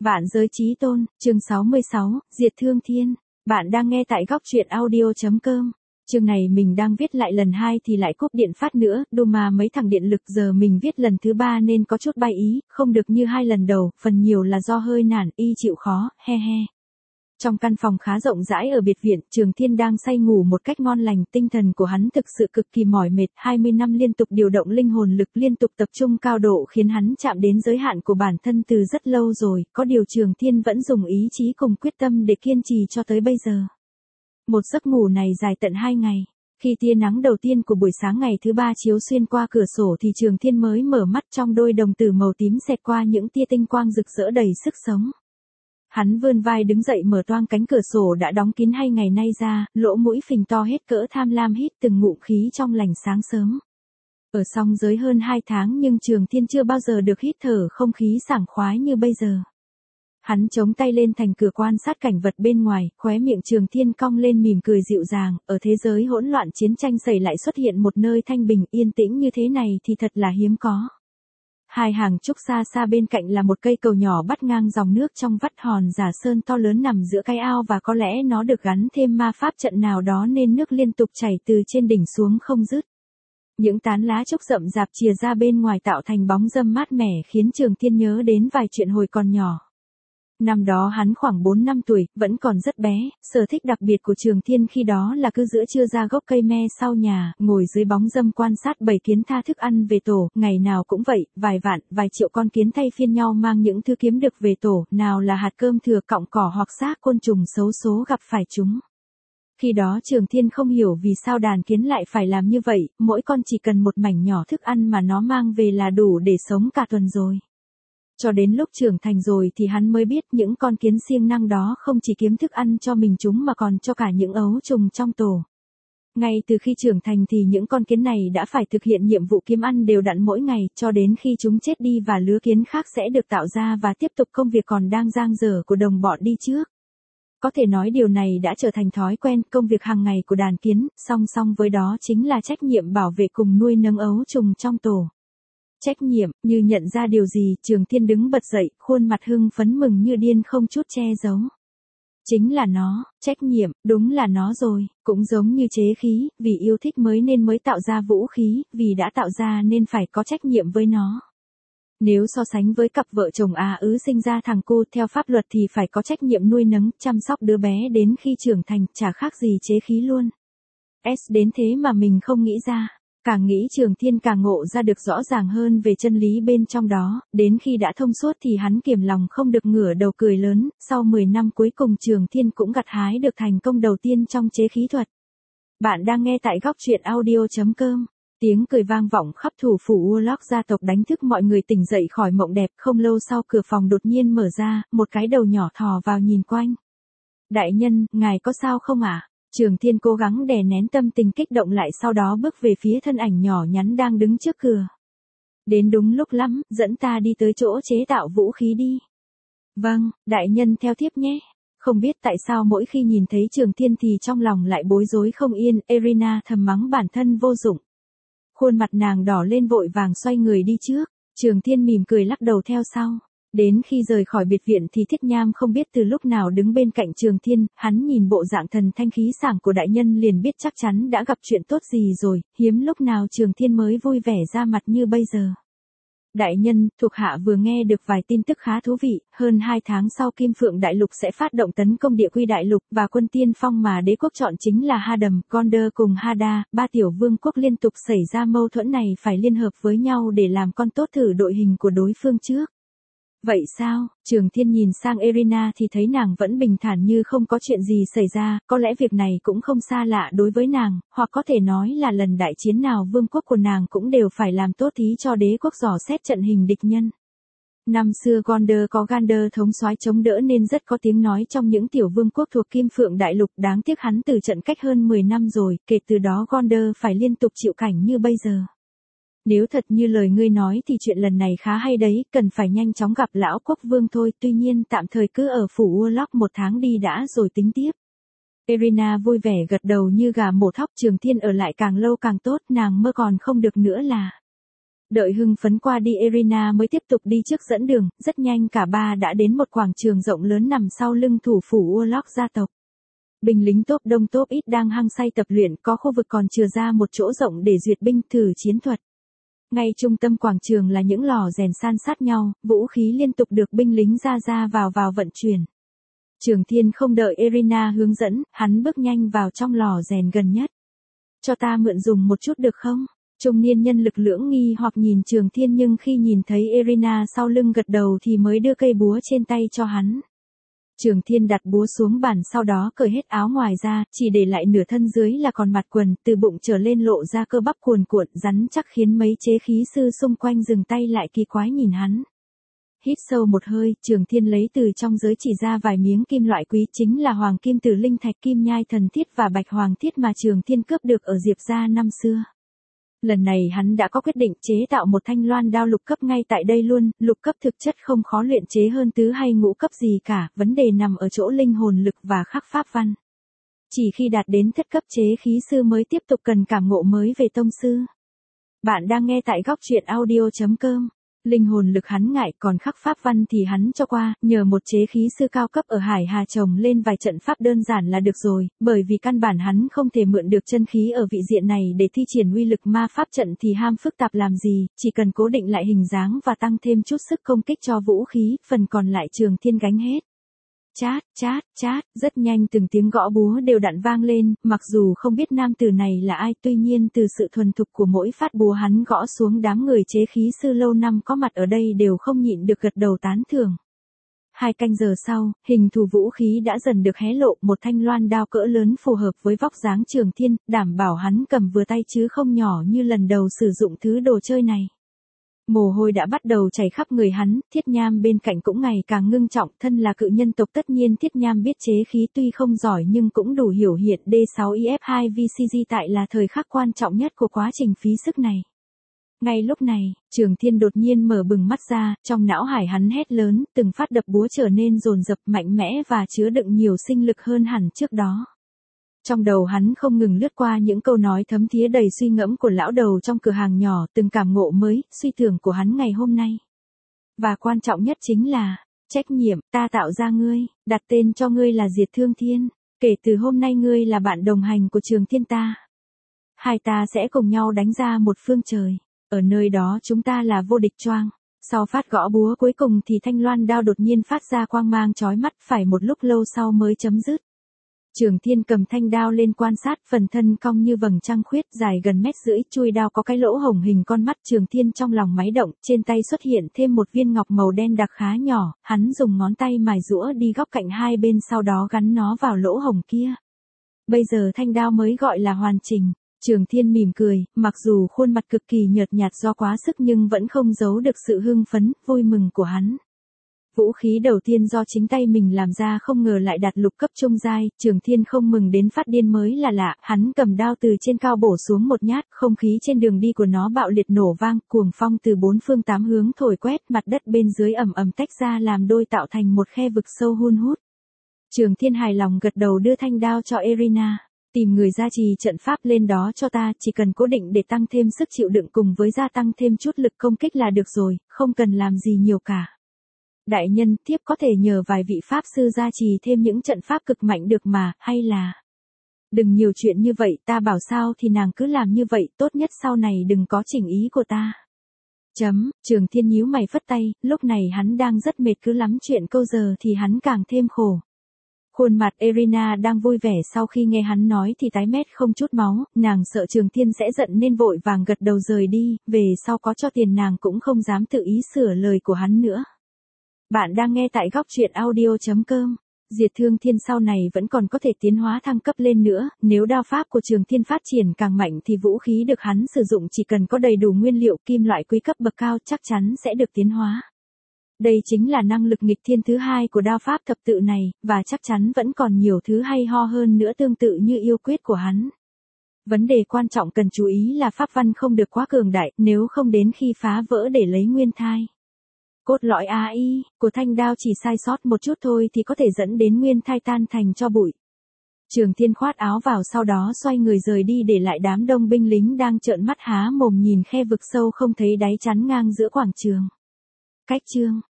Vạn giới chí tôn, chương 66, Diệt Thương Thiên. Bạn đang nghe tại góc truyện audio.com. Chương này mình đang viết lại lần 2 thì lại cúp điện phát nữa, mà mấy thằng điện lực giờ mình viết lần thứ 3 nên có chút bay ý, không được như 2 lần đầu, phần nhiều là do hơi nản, chịu khó, he he. Trong căn phòng khá rộng rãi ở biệt viện, Trường Thiên đang say ngủ một cách ngon lành, tinh thần của hắn thực sự cực kỳ mỏi mệt, 20 năm liên tục điều động linh hồn lực liên tục tập trung cao độ khiến hắn chạm đến giới hạn của bản thân từ rất lâu rồi, có điều Trường Thiên vẫn dùng ý chí cùng quyết tâm để kiên trì cho tới bây giờ. Một giấc ngủ này dài tận 2 ngày. Khi tia nắng đầu tiên của buổi sáng ngày thứ 3 chiếu xuyên qua cửa sổ thì Trường Thiên mới mở mắt, trong đôi đồng tử màu tím xẹt qua những tia tinh quang rực rỡ đầy sức sống. Hắn vươn vai đứng dậy mở toang cánh cửa sổ đã đóng kín 2 ngày nay ra, lỗ mũi phình to hết cỡ, tham lam hít từng ngụm khí trong lành sáng sớm. Ở song giới hơn 2 tháng nhưng Trường Thiên chưa bao giờ được hít thở không khí sảng khoái như bây giờ. Hắn chống tay lên thành cửa quan sát cảnh vật bên ngoài, khóe miệng Trường Thiên cong lên mỉm cười dịu dàng, ở thế giới hỗn loạn chiến tranh xảy lại xuất hiện một nơi thanh bình yên tĩnh như thế này thì thật là hiếm có. 2 hàng trúc xa xa bên cạnh là một cây cầu nhỏ bắt ngang dòng nước trong vắt hòn giả sơn to lớn nằm giữa cái ao, và có lẽ nó được gắn thêm ma pháp trận nào đó nên nước liên tục chảy từ trên đỉnh xuống không dứt. Những tán lá trúc rậm rạp chìa ra bên ngoài tạo thành bóng râm mát mẻ khiến Trường Thiên nhớ đến vài chuyện hồi còn nhỏ. Năm đó hắn khoảng 4 năm tuổi, vẫn còn rất bé, sở thích đặc biệt của Trường Thiên khi đó là cứ giữa trưa ra gốc cây me sau nhà, ngồi dưới bóng râm quan sát bầy kiến tha thức ăn về tổ, ngày nào cũng vậy, vài vạn, vài triệu con kiến thay phiên nhau mang những thứ kiếm được về tổ, nào là hạt cơm thừa, cọng cỏ hoặc xác côn trùng xấu số gặp phải chúng. Khi đó Trường Thiên không hiểu vì sao đàn kiến lại phải làm như vậy, mỗi con chỉ cần một mảnh nhỏ thức ăn mà nó mang về là đủ để sống cả tuần rồi. Cho đến lúc trưởng thành rồi thì hắn mới biết những con kiến siêng năng đó không chỉ kiếm thức ăn cho mình chúng mà còn cho cả những ấu trùng trong tổ. Ngay từ khi trưởng thành thì những con kiến này đã phải thực hiện nhiệm vụ kiếm ăn đều đặn mỗi ngày, cho đến khi chúng chết đi và lứa kiến khác sẽ được tạo ra và tiếp tục công việc còn đang dang dở của đồng bọn đi trước. Có thể nói điều này đã trở thành thói quen, công việc hàng ngày của đàn kiến, song song với đó chính là trách nhiệm bảo vệ cùng nuôi nấng ấu trùng trong tổ. Trách nhiệm, như nhận ra điều gì, Trường Thiên đứng bật dậy, khuôn mặt hưng phấn mừng như điên không chút che giấu. Chính là nó, trách nhiệm, đúng là nó rồi, cũng giống như chế khí, vì yêu thích nên mới tạo ra vũ khí, vì đã tạo ra nên phải có trách nhiệm với nó. Nếu so sánh với cặp vợ chồng sinh ra thằng cu, theo pháp luật thì phải có trách nhiệm nuôi nấng, chăm sóc đứa bé đến khi trưởng thành, chả khác gì chế khí luôn. Đến thế mà mình không nghĩ ra. Càng nghĩ Trường Thiên càng ngộ ra được rõ ràng hơn về chân lý bên trong đó, đến khi đã thông suốt thì hắn kiềm lòng không được ngửa đầu cười lớn, sau 10 năm cuối cùng Trường Thiên cũng gặt hái được thành công đầu tiên trong chế khí thuật. Bạn đang nghe tại góc truyện audio.com. Tiếng cười vang vọng khắp thủ phủ Urlock gia tộc đánh thức mọi người tỉnh dậy khỏi mộng đẹp, không lâu sau cửa phòng đột nhiên mở ra, một cái đầu nhỏ thò vào nhìn quanh. Đại nhân, ngài có sao không ạ? Trường Thiên cố gắng đè nén tâm tình kích động lại, sau đó bước về phía thân ảnh nhỏ nhắn đang đứng trước cửa. Đến đúng lúc lắm, dẫn ta đi tới chỗ chế tạo vũ khí đi. Vâng, đại nhân theo thiếp nhé. Không biết tại sao mỗi khi nhìn thấy Trường Thiên thì trong lòng lại bối rối không yên, Irina thầm mắng bản thân vô dụng. Khuôn mặt nàng đỏ lên vội vàng xoay người đi trước, Trường Thiên mỉm cười lắc đầu theo sau. Đến khi rời khỏi biệt viện thì Thiết Nham không biết từ lúc nào đứng bên cạnh Trường Thiên, hắn nhìn bộ dạng thần thanh khí sảng của đại nhân liền biết chắc chắn đã gặp chuyện tốt gì rồi, hiếm lúc nào Trường Thiên mới vui vẻ ra mặt như bây giờ. Đại nhân, thuộc hạ vừa nghe được vài tin tức khá thú vị, hơn 2 tháng sau Kim Phượng Đại Lục sẽ phát động tấn công Địa Quy Đại Lục, và quân tiên phong mà đế quốc chọn chính là Hadam, Gondor cùng Hada, 3 tiểu vương quốc liên tục xảy ra mâu thuẫn này phải liên hợp với nhau để làm con tốt thử đội hình của đối phương trước. Vậy sao? Trường Thiên nhìn sang Irina thì thấy nàng vẫn bình thản như không có chuyện gì xảy ra, có lẽ việc này cũng không xa lạ đối với nàng, hoặc có thể nói là lần đại chiến nào vương quốc của nàng cũng đều phải làm tốt thí cho đế quốc dò xét trận hình địch nhân. Năm xưa Gondor có Gandalf thống soái chống đỡ nên rất có tiếng nói trong những tiểu vương quốc thuộc Kim Phượng Đại Lục, đáng tiếc hắn từ trận cách hơn 10 năm rồi, kể từ đó Gondor phải liên tục chịu cảnh như bây giờ. Nếu thật như lời ngươi nói thì chuyện lần này khá hay đấy, cần phải nhanh chóng gặp lão quốc vương thôi, tuy nhiên tạm thời cứ ở phủ Urlock 1 tháng đi đã rồi tính tiếp. Irina vui vẻ gật đầu như gà mổ thóc. Trường Thiên ở lại càng lâu càng tốt, nàng mơ còn không được nữa là Đợi hưng phấn qua đi Irina mới tiếp tục đi trước dẫn đường, rất nhanh cả ba đã đến một quảng trường rộng lớn nằm sau lưng thủ phủ Urlok gia tộc. Binh lính tốp đông tốp ít đang hăng say tập luyện, có khu vực còn chừa ra một chỗ rộng để duyệt binh thử chiến thuật. Ngay trung tâm quảng trường là những lò rèn san sát nhau, vũ khí liên tục được binh lính ra vào vận chuyển. Trường Thiên không đợi Irina hướng dẫn, hắn bước nhanh vào trong lò rèn gần nhất. Cho ta mượn dùng một chút được không? Trung niên nhân lực lưỡng nghi hoặc nhìn Trường Thiên, nhưng khi nhìn thấy Irina sau lưng gật đầu thì mới đưa cây búa trên tay cho hắn. Trường Thiên đặt búa xuống bàn, sau đó cởi hết áo ngoài ra, chỉ để lại nửa thân dưới là còn mặt quần, từ bụng trở lên lộ ra cơ bắp cuồn cuộn rắn chắc, khiến mấy chế khí sư xung quanh dừng tay lại kỳ quái nhìn hắn. Hít sâu một hơi, Trường Thiên lấy từ trong giới chỉ ra vài miếng kim loại quý, chính là hoàng kim từ linh thạch, kim nhai thần thiết và bạch hoàng thiết mà Trường Thiên cướp được ở Diệp gia năm xưa. Lần này hắn đã có quyết định chế tạo một thanh loan đao lục cấp ngay tại đây luôn. Lục cấp thực chất không khó luyện chế hơn tứ hay ngũ cấp gì cả, vấn đề nằm ở chỗ linh hồn lực và khắc pháp văn. Chỉ khi đạt đến thất cấp chế khí sư mới tiếp tục cần cảm ngộ mới về tông sư. Bạn đang nghe tại góc truyện audio.com. Linh hồn lực hắn ngại, còn khắc pháp văn thì hắn cho qua, nhờ một chế khí sư cao cấp ở Hải Hà trồng lên vài trận pháp đơn giản là được rồi, bởi vì căn bản hắn không thể mượn được chân khí ở vị diện này để thi triển uy lực ma pháp trận thì ham phức tạp làm gì, chỉ cần cố định lại hình dáng và tăng thêm chút sức công kích cho vũ khí, phần còn lại Trường Thiên gánh hết. Chát, chát, chát, rất nhanh từng tiếng gõ búa đều đặn vang lên, mặc dù không biết nam tử này là ai, tuy nhiên từ sự thuần thục của mỗi phát búa hắn gõ xuống, đám người chế khí sư lâu năm có mặt ở đây đều không nhịn được gật đầu tán thưởng. 2 canh giờ sau, hình thù vũ khí đã dần được hé lộ, một thanh loan đao cỡ lớn phù hợp với vóc dáng Trường Thiên, đảm bảo hắn cầm vừa tay chứ không nhỏ như lần đầu sử dụng thứ đồ chơi này. Mồ hôi đã bắt đầu chảy khắp người hắn, Thiết Nham bên cạnh cũng ngày càng ngưng trọng, thân là cự nhân tộc tất nhiên Thiết Nham biết chế khí, tuy không giỏi nhưng cũng đủ hiểu hiện D6IF2 VCG tại là thời khắc quan trọng nhất của quá trình phí sức này. Ngay lúc này, Trường Thiên đột nhiên mở bừng mắt ra, trong não hải hắn hét lớn, từng phát đập búa trở nên dồn dập, mạnh mẽ và chứa đựng nhiều sinh lực hơn hẳn trước đó. Trong đầu hắn không ngừng lướt qua những câu nói thấm thía đầy suy ngẫm của lão đầu trong cửa hàng nhỏ, từng cảm ngộ mới, suy tưởng của hắn ngày hôm nay. Và quan trọng nhất chính là, trách nhiệm, ta tạo ra ngươi, đặt tên cho ngươi là Diệt Thương Thiên, kể từ hôm nay ngươi là bạn đồng hành của Trường Thiên ta. Hai ta sẽ cùng nhau đánh ra một phương trời, ở nơi đó chúng ta là vô địch choang. Sau phát gõ búa cuối cùng thì thanh loan đao đột nhiên phát ra quang mang chói mắt, phải một lúc lâu sau mới chấm dứt. Trường Thiên cầm thanh đao lên quan sát, phần thân cong như vầng trăng khuyết, dài gần 1,5 mét, chui đao có cái lỗ hổng hình con mắt. Trường Thiên trong lòng máy động, trên tay xuất hiện thêm một viên ngọc màu đen đặc khá nhỏ, hắn dùng ngón tay mài giũa đi góc cạnh hai bên, sau đó gắn nó vào lỗ hổng kia. Bây giờ thanh đao mới gọi là hoàn chỉnh. Trường Thiên mỉm cười, mặc dù khuôn mặt cực kỳ nhợt nhạt do quá sức nhưng vẫn không giấu được sự hưng phấn, vui mừng của hắn. Vũ khí đầu tiên do chính tay mình làm ra không ngờ lại đạt lục cấp trung giai, Trường Thiên không mừng đến phát điên mới là lạ, hắn cầm đao từ trên cao bổ xuống một nhát, không khí trên đường đi của nó bạo liệt nổ vang, cuồng phong từ 4 phương 8 hướng thổi quét, mặt đất bên dưới ầm ầm tách ra làm đôi tạo thành một khe vực sâu hun hút. Trường Thiên hài lòng gật đầu đưa thanh đao cho Irina. Tìm người gia trì trận pháp lên đó cho ta, chỉ cần cố định để tăng thêm sức chịu đựng cùng với gia tăng thêm chút lực công kích là được rồi, không cần làm gì nhiều cả. Đại nhân, thiếp có thể nhờ vài vị pháp sư gia trì thêm những trận pháp cực mạnh được mà, hay là... Đừng nhiều chuyện như vậy, ta bảo sao thì nàng cứ làm như vậy, tốt nhất sau này đừng có chỉnh ý của ta. Trường Thiên nhíu mày phất tay, lúc này hắn đang rất mệt, cứ lắm chuyện câu giờ thì hắn càng thêm khổ. Khuôn mặt Irina đang vui vẻ, sau khi nghe hắn nói thì tái mét không chút máu, nàng sợ Trường Thiên sẽ giận nên vội vàng gật đầu rời đi, về sau có cho tiền nàng cũng không dám tự ý sửa lời của hắn nữa. Bạn đang nghe tại góc truyện audio.com. Diệt Thương Thiên sau này vẫn còn có thể tiến hóa thăng cấp lên nữa, nếu đao pháp của Trường Thiên phát triển càng mạnh thì vũ khí được hắn sử dụng chỉ cần có đầy đủ nguyên liệu kim loại quý cấp bậc cao chắc chắn sẽ được tiến hóa. Đây chính là năng lực nghịch thiên thứ hai của đao pháp thập tự này, và chắc chắn vẫn còn nhiều thứ hay ho hơn nữa tương tự như yêu quyết của hắn. Vấn đề quan trọng cần chú ý là pháp văn không được quá cường đại, nếu không đến khi phá vỡ để lấy nguyên thai. Cốt lõi AI của thanh đao chỉ sai sót một chút thôi thì có thể dẫn đến nguyên thai tan thành tro bụi. Trường Thiên khoát áo vào sau đó xoay người rời đi để lại đám đông binh lính đang trợn mắt há mồm nhìn khe vực sâu không thấy đáy chắn ngang giữa quảng trường. Cách chương